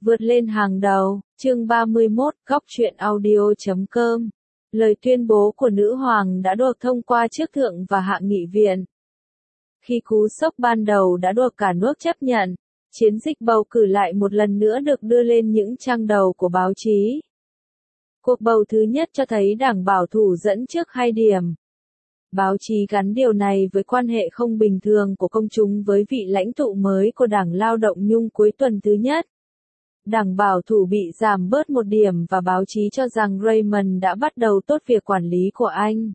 Vượt lên hàng đầu, chương 31, góc truyện audio.com. Lời tuyên bố của nữ hoàng đã được thông qua trước thượng và hạ nghị viện. Khi cú sốc ban đầu đã được cả nước chấp nhận, chiến dịch bầu cử lại một lần nữa được đưa lên những trang đầu của báo chí. Cuộc bầu thứ nhất cho thấy đảng bảo thủ dẫn trước 2 điểm. Báo chí gắn điều này với quan hệ không bình thường của công chúng với vị lãnh tụ mới của Đảng Lao động Nhung cuối tuần thứ nhất. Đảng bảo thủ bị giảm bớt 1 điểm và báo chí cho rằng Raymond đã bắt đầu tốt việc quản lý của anh.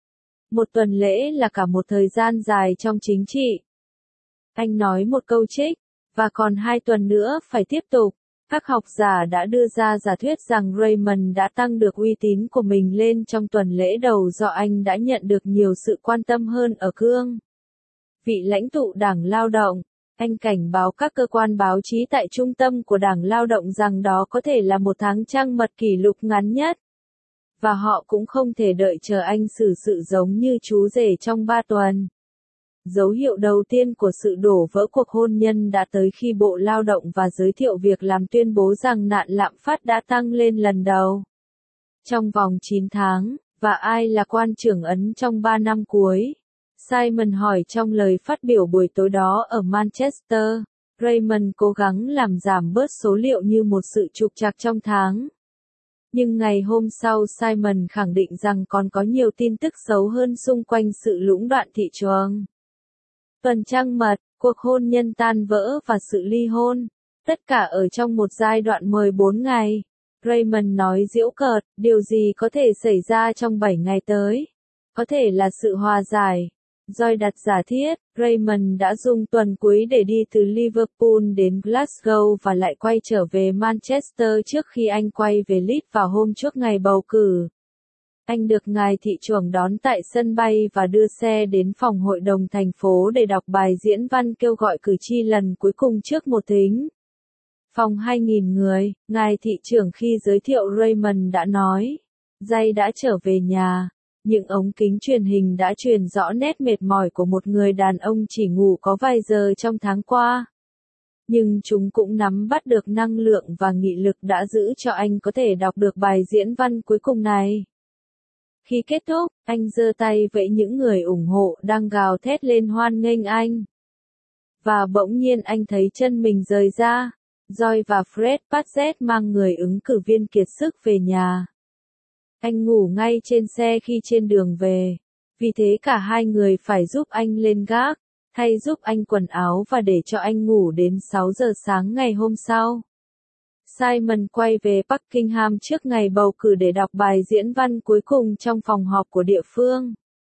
1 tuần lễ là cả một thời gian dài trong chính trị. Anh nói một câu trích, và còn 2 tuần nữa phải tiếp tục. Các học giả đã đưa ra giả thuyết rằng Raymond đã tăng được uy tín của mình lên trong tuần lễ đầu do anh đã nhận được nhiều sự quan tâm hơn ở cương vị lãnh tụ Đảng Lao động. Anh cảnh báo các cơ quan báo chí tại trung tâm của Đảng Lao động rằng đó có thể là một tháng trăng mật kỷ lục ngắn nhất. Và họ cũng không thể đợi chờ anh xử sự giống như chú rể trong 3 tuần. Dấu hiệu đầu tiên của sự đổ vỡ cuộc hôn nhân đã tới khi Bộ Lao động và Giới thiệu việc làm tuyên bố rằng nạn lạm phát đã tăng lên lần đầu trong vòng 9 tháng, và ai là quan trưởng Ấn trong 3 năm cuối? Simon hỏi trong lời phát biểu buổi tối đó ở Manchester. Raymond cố gắng làm giảm bớt số liệu như một sự trục trặc trong tháng. Nhưng ngày hôm sau Simon khẳng định rằng còn có nhiều tin tức xấu hơn xung quanh sự lũng đoạn thị trường. Tuần trăng mật, cuộc hôn nhân tan vỡ và sự ly hôn, tất cả ở trong một giai đoạn 14 ngày. Raymond nói giễu cợt, điều gì có thể xảy ra trong 7 ngày tới? Có thể là sự hòa giải. Joy đặt giả thiết, Raymond đã dùng tuần cuối để đi từ Liverpool đến Glasgow và lại quay trở về Manchester trước khi anh quay về Leeds vào hôm trước ngày bầu cử. Anh được ngài thị trưởng đón tại sân bay và đưa xe đến phòng hội đồng thành phố để đọc bài diễn văn kêu gọi cử tri lần cuối cùng trước một thính phòng 2.000 người. Ngài thị trưởng khi giới thiệu Raymond đã nói, Jay đã trở về nhà. Những ống kính truyền hình đã truyền rõ nét mệt mỏi của một người đàn ông chỉ ngủ có vài giờ trong tháng qua. Nhưng chúng cũng nắm bắt được năng lượng và nghị lực đã giữ cho anh có thể đọc được bài diễn văn cuối cùng này. Khi kết thúc, anh giơ tay vẫy những người ủng hộ đang gào thét lên hoan nghênh anh. Và bỗng nhiên anh thấy chân mình rời ra. Joy và Fred Paget mang người ứng cử viên kiệt sức về nhà. Anh ngủ ngay trên xe khi trên đường về. Vì thế cả hai người phải giúp anh lên gác, thay giúp anh quần áo và để cho anh ngủ đến 6 giờ sáng ngày hôm sau. Simon quay về Buckingham trước ngày bầu cử để đọc bài diễn văn cuối cùng trong phòng họp của địa phương.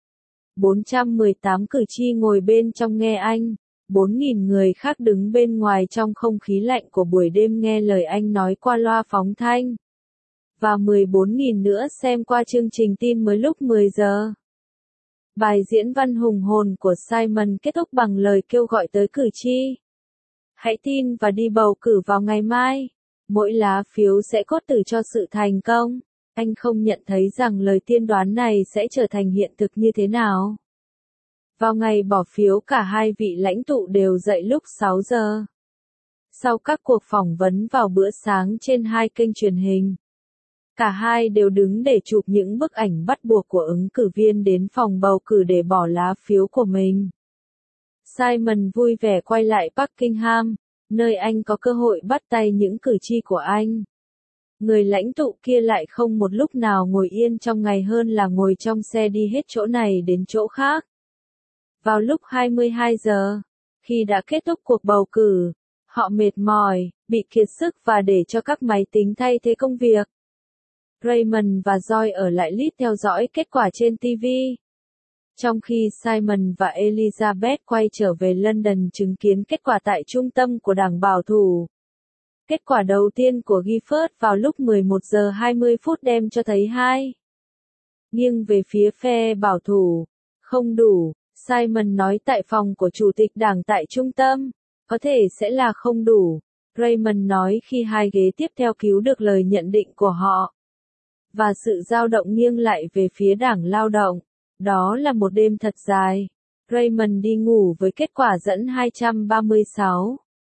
418 cử tri ngồi bên trong nghe anh. 4.000 người khác đứng bên ngoài trong không khí lạnh của buổi đêm nghe lời anh nói qua loa phóng thanh. Và 14.000 nữa xem qua chương trình tin mới lúc 10 giờ. Bài diễn văn hùng hồn của Simon kết thúc bằng lời kêu gọi tới cử tri. Hãy tin và đi bầu cử vào ngày mai. Mỗi lá phiếu sẽ cốt tử cho sự thành công. Anh không nhận thấy rằng lời tiên đoán này sẽ trở thành hiện thực như thế nào. Vào ngày bỏ phiếu cả hai vị lãnh tụ đều dậy lúc 6 giờ. Sau các cuộc phỏng vấn vào bữa sáng trên 2 kênh truyền hình, cả hai đều đứng để chụp những bức ảnh bắt buộc của ứng cử viên đến phòng bầu cử để bỏ lá phiếu của mình. Simon vui vẻ quay lại Buckingham, nơi anh có cơ hội bắt tay những cử tri của anh. Người lãnh tụ kia lại không một lúc nào ngồi yên trong ngày hơn là ngồi trong xe đi hết chỗ này đến chỗ khác. Vào lúc 22 giờ, khi đã kết thúc cuộc bầu cử, họ mệt mỏi, bị kiệt sức và để cho các máy tính thay thế công việc. Raymond và Joy ở lại Leeds theo dõi kết quả trên TV. Trong khi Simon và Elizabeth quay trở về London chứng kiến kết quả tại trung tâm của Đảng Bảo thủ. Kết quả đầu tiên của Gifford vào lúc 11 giờ 20 phút đem cho thấy nghiêng về phía phe bảo thủ. Không đủ, Simon nói tại phòng của chủ tịch đảng tại trung tâm. Có thể sẽ là không đủ, Raymond nói khi 2 ghế tiếp theo cứu được lời nhận định của họ. Và sự dao động nghiêng lại về phía Đảng Lao động. Đó là một đêm thật dài. Raymond đi ngủ với kết quả dẫn 236.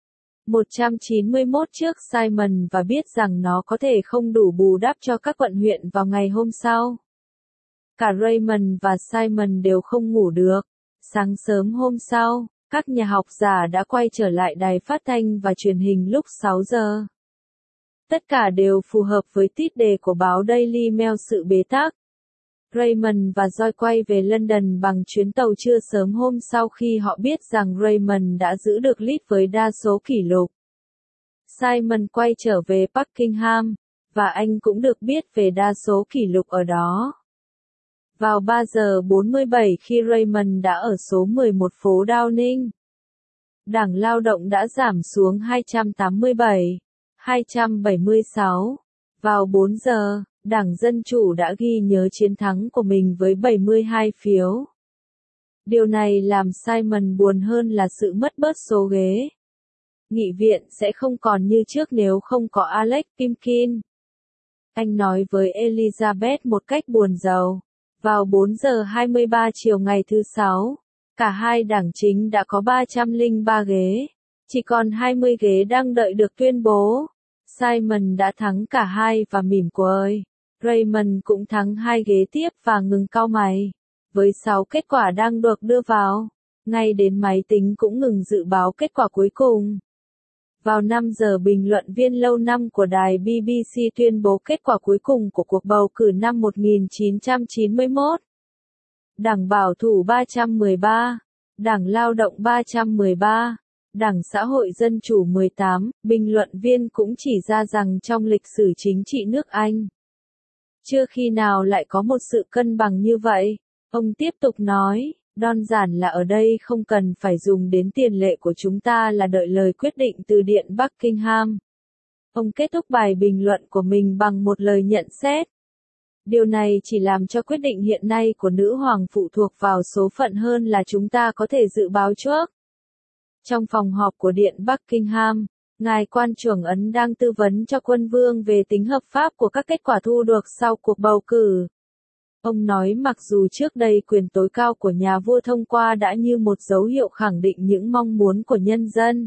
191 trước Simon và biết rằng nó có thể không đủ bù đắp cho các quận huyện vào ngày hôm sau. Cả Raymond và Simon đều không ngủ được. Sáng sớm hôm sau, các nhà học giả đã quay trở lại đài phát thanh và truyền hình lúc 6 giờ. Tất cả đều phù hợp với tít đề của báo Daily Mail sự bế tắc. Raymond và Joy quay về London bằng chuyến tàu trưa sớm hôm sau khi họ biết rằng Raymond đã giữ được lead với đa số kỷ lục. Simon quay trở về Buckingham, và anh cũng được biết về đa số kỷ lục ở đó. Vào 3 giờ 47 khi Raymond đã ở số 11 phố Downing, Đảng Lao động đã giảm xuống 287, 276. Vào 4 giờ, Đảng Dân Chủ đã ghi nhớ chiến thắng của mình với 72 phiếu. Điều này làm Simon buồn hơn là sự mất bớt số ghế. Nghị viện sẽ không còn như trước nếu không có Alex Pimkin. Anh nói với Elizabeth một cách buồn rầu. Vào 4 giờ 23 chiều ngày thứ Sáu, cả hai đảng chính đã có 303 ghế. Chỉ còn 20 ghế đang đợi được tuyên bố. Simon đã thắng cả hai và mỉm cười. Raymond cũng thắng 2 ghế tiếp và ngừng cau mày. Với 6 kết quả đang được đưa vào, ngay đến máy tính cũng ngừng dự báo kết quả cuối cùng. Vào 5 giờ bình luận viên lâu năm của đài BBC tuyên bố kết quả cuối cùng của cuộc bầu cử năm 1991. Đảng Bảo thủ 313, Đảng Lao động 313, Đảng Xã hội Dân chủ 18, bình luận viên cũng chỉ ra rằng trong lịch sử chính trị nước Anh, chưa khi nào lại có một sự cân bằng như vậy. Ông tiếp tục nói, đơn giản là ở đây không cần phải dùng đến tiền lệ của chúng ta là đợi lời quyết định từ Điện Buckingham. Ông kết thúc bài bình luận của mình bằng một lời nhận xét. Điều này chỉ làm cho quyết định hiện nay của nữ hoàng phụ thuộc vào số phận hơn là chúng ta có thể dự báo trước. Trong phòng họp của Điện Buckingham, ngài quan trưởng Ấn đang tư vấn cho quân vương về tính hợp pháp của các kết quả thu được sau cuộc bầu cử. Ông nói mặc dù trước đây quyền tối cao của nhà vua thông qua đã như một dấu hiệu khẳng định những mong muốn của nhân dân.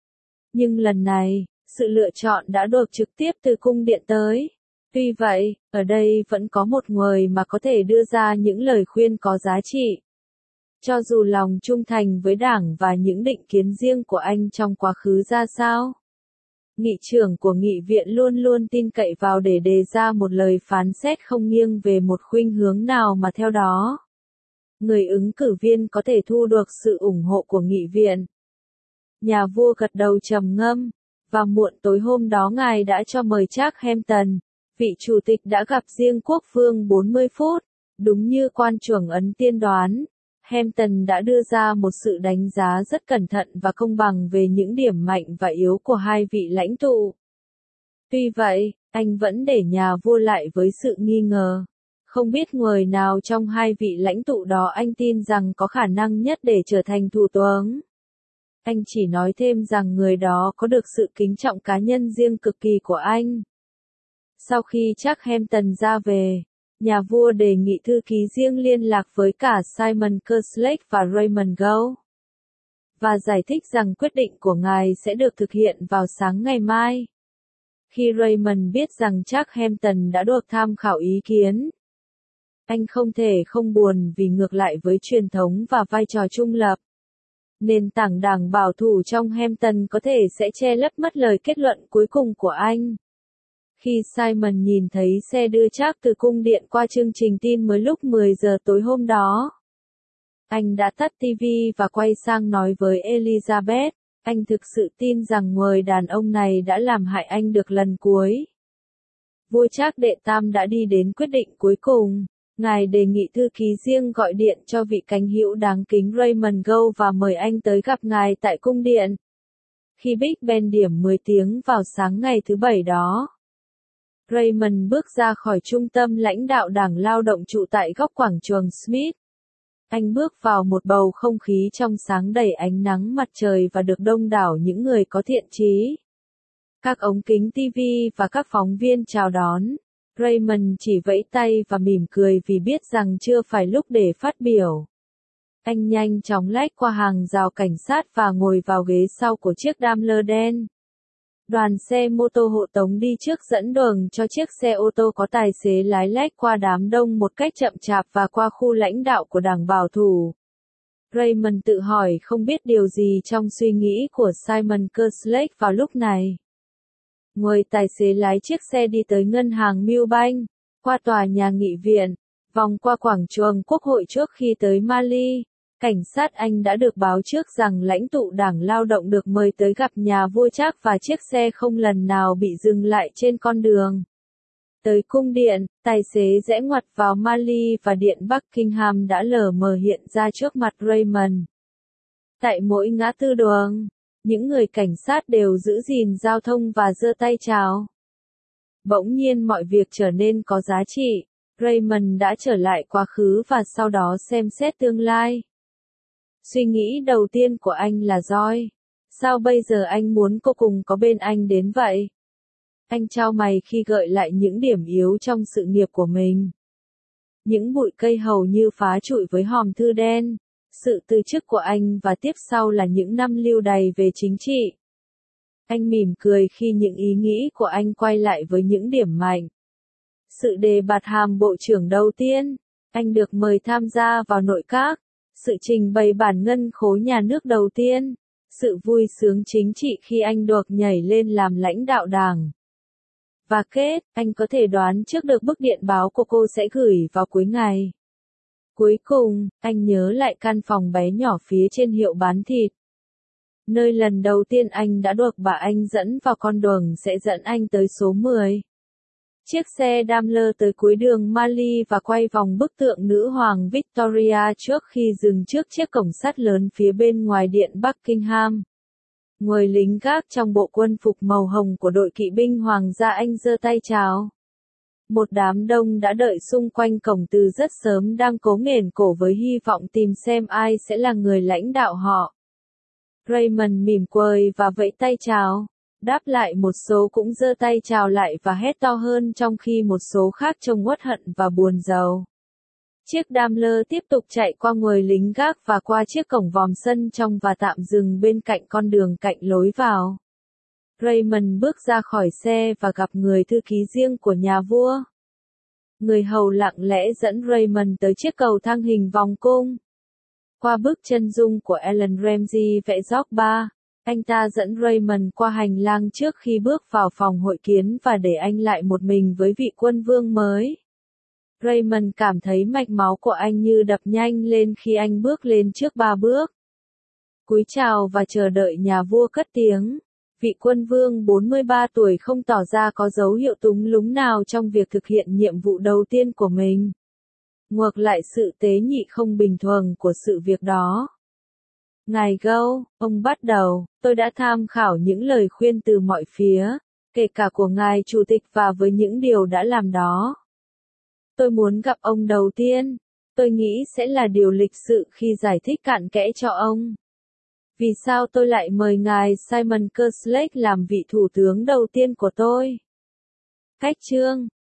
Nhưng lần này, sự lựa chọn đã được trực tiếp từ cung điện tới. Tuy vậy, ở đây vẫn có một người mà có thể đưa ra những lời khuyên có giá trị. Cho dù lòng trung thành với đảng và những định kiến riêng của anh trong quá khứ ra sao. Nghị trưởng của nghị viện luôn luôn tin cậy vào để đề ra một lời phán xét không nghiêng về một khuynh hướng nào mà theo đó, người ứng cử viên có thể thu được sự ủng hộ của nghị viện. Nhà vua gật đầu trầm ngâm, và muộn tối hôm đó ngài đã cho mời Charles, vị chủ tịch đã gặp riêng quốc vương 40 phút, đúng như quan trưởng Ấn tiên đoán. Hampton đã đưa ra một sự đánh giá rất cẩn thận và công bằng về những điểm mạnh và yếu của hai vị lãnh tụ. Tuy vậy, anh vẫn để nhà vua lại với sự nghi ngờ. Không biết người nào trong hai vị lãnh tụ đó anh tin rằng có khả năng nhất để trở thành thủ tướng. Anh chỉ nói thêm rằng người đó có được sự kính trọng cá nhân riêng cực kỳ của anh. Sau khi Charles Hampton ra về, nhà vua đề nghị thư ký riêng liên lạc với cả Simon Kerslake và Raymond Gow, và giải thích rằng quyết định của ngài sẽ được thực hiện vào sáng ngày mai. Khi Raymond biết rằng Charles Hampton đã được tham khảo ý kiến, anh không thể không buồn vì ngược lại với truyền thống và vai trò trung lập. Nền tảng đảng bảo thủ trong Hampton có thể sẽ che lấp mất lời kết luận cuối cùng của anh. Khi Simon nhìn thấy xe đưa Charles từ cung điện qua chương trình tin mới lúc 10 giờ tối hôm đó, anh đã tắt TV và quay sang nói với Elizabeth, anh thực sự tin rằng người đàn ông này đã làm hại anh được lần cuối. Vua Charles đệ tam đã đi đến quyết định cuối cùng. Ngài đề nghị thư ký riêng gọi điện cho vị cánh hữu đáng kính Raymond Gow và mời anh tới gặp ngài tại cung điện. Khi Big Ben điểm 10 tiếng vào sáng ngày thứ Bảy đó, Raymond bước ra khỏi trung tâm lãnh đạo Đảng Lao động trụ tại góc quảng trường Smith. Anh bước vào một bầu không khí trong sáng đầy ánh nắng mặt trời và được đông đảo những người có thiện chí. Các ống kính TV và các phóng viên chào đón. Raymond chỉ vẫy tay và mỉm cười vì biết rằng chưa phải lúc để phát biểu. Anh nhanh chóng lách qua hàng rào cảnh sát và ngồi vào ghế sau của chiếc Daimler đen. Đoàn xe mô tô hộ tống đi trước dẫn đường cho chiếc xe ô tô có tài xế lái lách qua đám đông một cách chậm chạp và qua khu lãnh đạo của đảng bảo thủ. Raymond tự hỏi không biết điều gì trong suy nghĩ của Simon Kerslake vào lúc này. Người tài xế lái chiếc xe đi tới ngân hàng Milbank, qua tòa nhà nghị viện, vòng qua quảng trường Quốc hội trước khi tới Mali. Cảnh sát Anh đã được báo trước rằng lãnh tụ Đảng Lao động được mời tới gặp nhà vua Charles và chiếc xe không lần nào bị dừng lại trên con đường. Tới cung điện, tài xế rẽ ngoặt vào Mali và điện Buckingham đã lờ mờ hiện ra trước mặt Raymond. Tại mỗi ngã tư đường, những người cảnh sát đều giữ gìn giao thông và giơ tay chào. Bỗng nhiên mọi việc trở nên có giá trị. Raymond đã trở lại quá khứ và sau đó xem xét tương lai. Suy nghĩ đầu tiên của anh là Joy. Sao bây giờ anh muốn cô cùng có bên anh đến vậy? Anh chau mày khi gợi lại những điểm yếu trong sự nghiệp của mình. Những bụi cây hầu như phá trụi với hòm thư đen. Sự từ chức của anh và tiếp sau là những năm lưu đày về chính trị. Anh mỉm cười khi những ý nghĩ của anh quay lại với những điểm mạnh. Sự đề bạt hàm bộ trưởng đầu tiên, anh được mời tham gia vào nội các. Sự trình bày bản ngân khố nhà nước đầu tiên, sự vui sướng chính trị khi anh được nhảy lên làm lãnh đạo đảng. Và kết, anh có thể đoán trước được bức điện báo của cô sẽ gửi vào cuối ngày. Cuối cùng, anh nhớ lại căn phòng bé nhỏ phía trên hiệu bán thịt. Nơi lần đầu tiên anh đã được bà anh dẫn vào con đường sẽ dẫn anh tới số 10. Chiếc xe Daimler tới cuối đường Mali và quay vòng bức tượng nữ hoàng Victoria trước khi dừng trước chiếc cổng sắt lớn phía bên ngoài điện Buckingham. Người lính gác trong bộ quân phục màu hồng của đội kỵ binh Hoàng gia Anh giơ tay chào. Một đám đông đã đợi xung quanh cổng từ rất sớm đang cố nghển cổ với hy vọng tìm xem ai sẽ là người lãnh đạo họ. Raymond mỉm cười và vẫy tay chào. Đáp lại một số cũng giơ tay chào lại và hét to hơn trong khi một số khác trông uất hận và buồn rầu. Chiếc Daimler tiếp tục chạy qua người lính gác và qua chiếc cổng vòm sân trong và tạm dừng bên cạnh con đường cạnh lối vào. Raymond bước ra khỏi xe và gặp người thư ký riêng của nhà vua. Người hầu lặng lẽ dẫn Raymond tới chiếc cầu thang hình vòng cung. Qua bức chân dung của Ellen Ramsey vẽ George III, anh ta dẫn Raymond qua hành lang trước khi bước vào phòng hội kiến và để anh lại một mình với vị quân vương mới. Raymond cảm thấy mạch máu của anh như đập nhanh lên khi anh bước lên trước 3 bước. Cúi chào và chờ đợi nhà vua cất tiếng. Vị quân vương 43 tuổi không tỏ ra có dấu hiệu túng lúng nào trong việc thực hiện nhiệm vụ đầu tiên của mình. Ngược lại sự tế nhị không bình thường của sự việc đó. Ngài Gâu, ông bắt đầu, tôi đã tham khảo những lời khuyên từ mọi phía, kể cả của ngài chủ tịch và với những điều đã làm đó. Tôi muốn gặp ông đầu tiên, tôi nghĩ sẽ là điều lịch sự khi giải thích cặn kẽ cho ông. Vì sao tôi lại mời ngài Simon Kerslake làm vị thủ tướng đầu tiên của tôi? Cách chương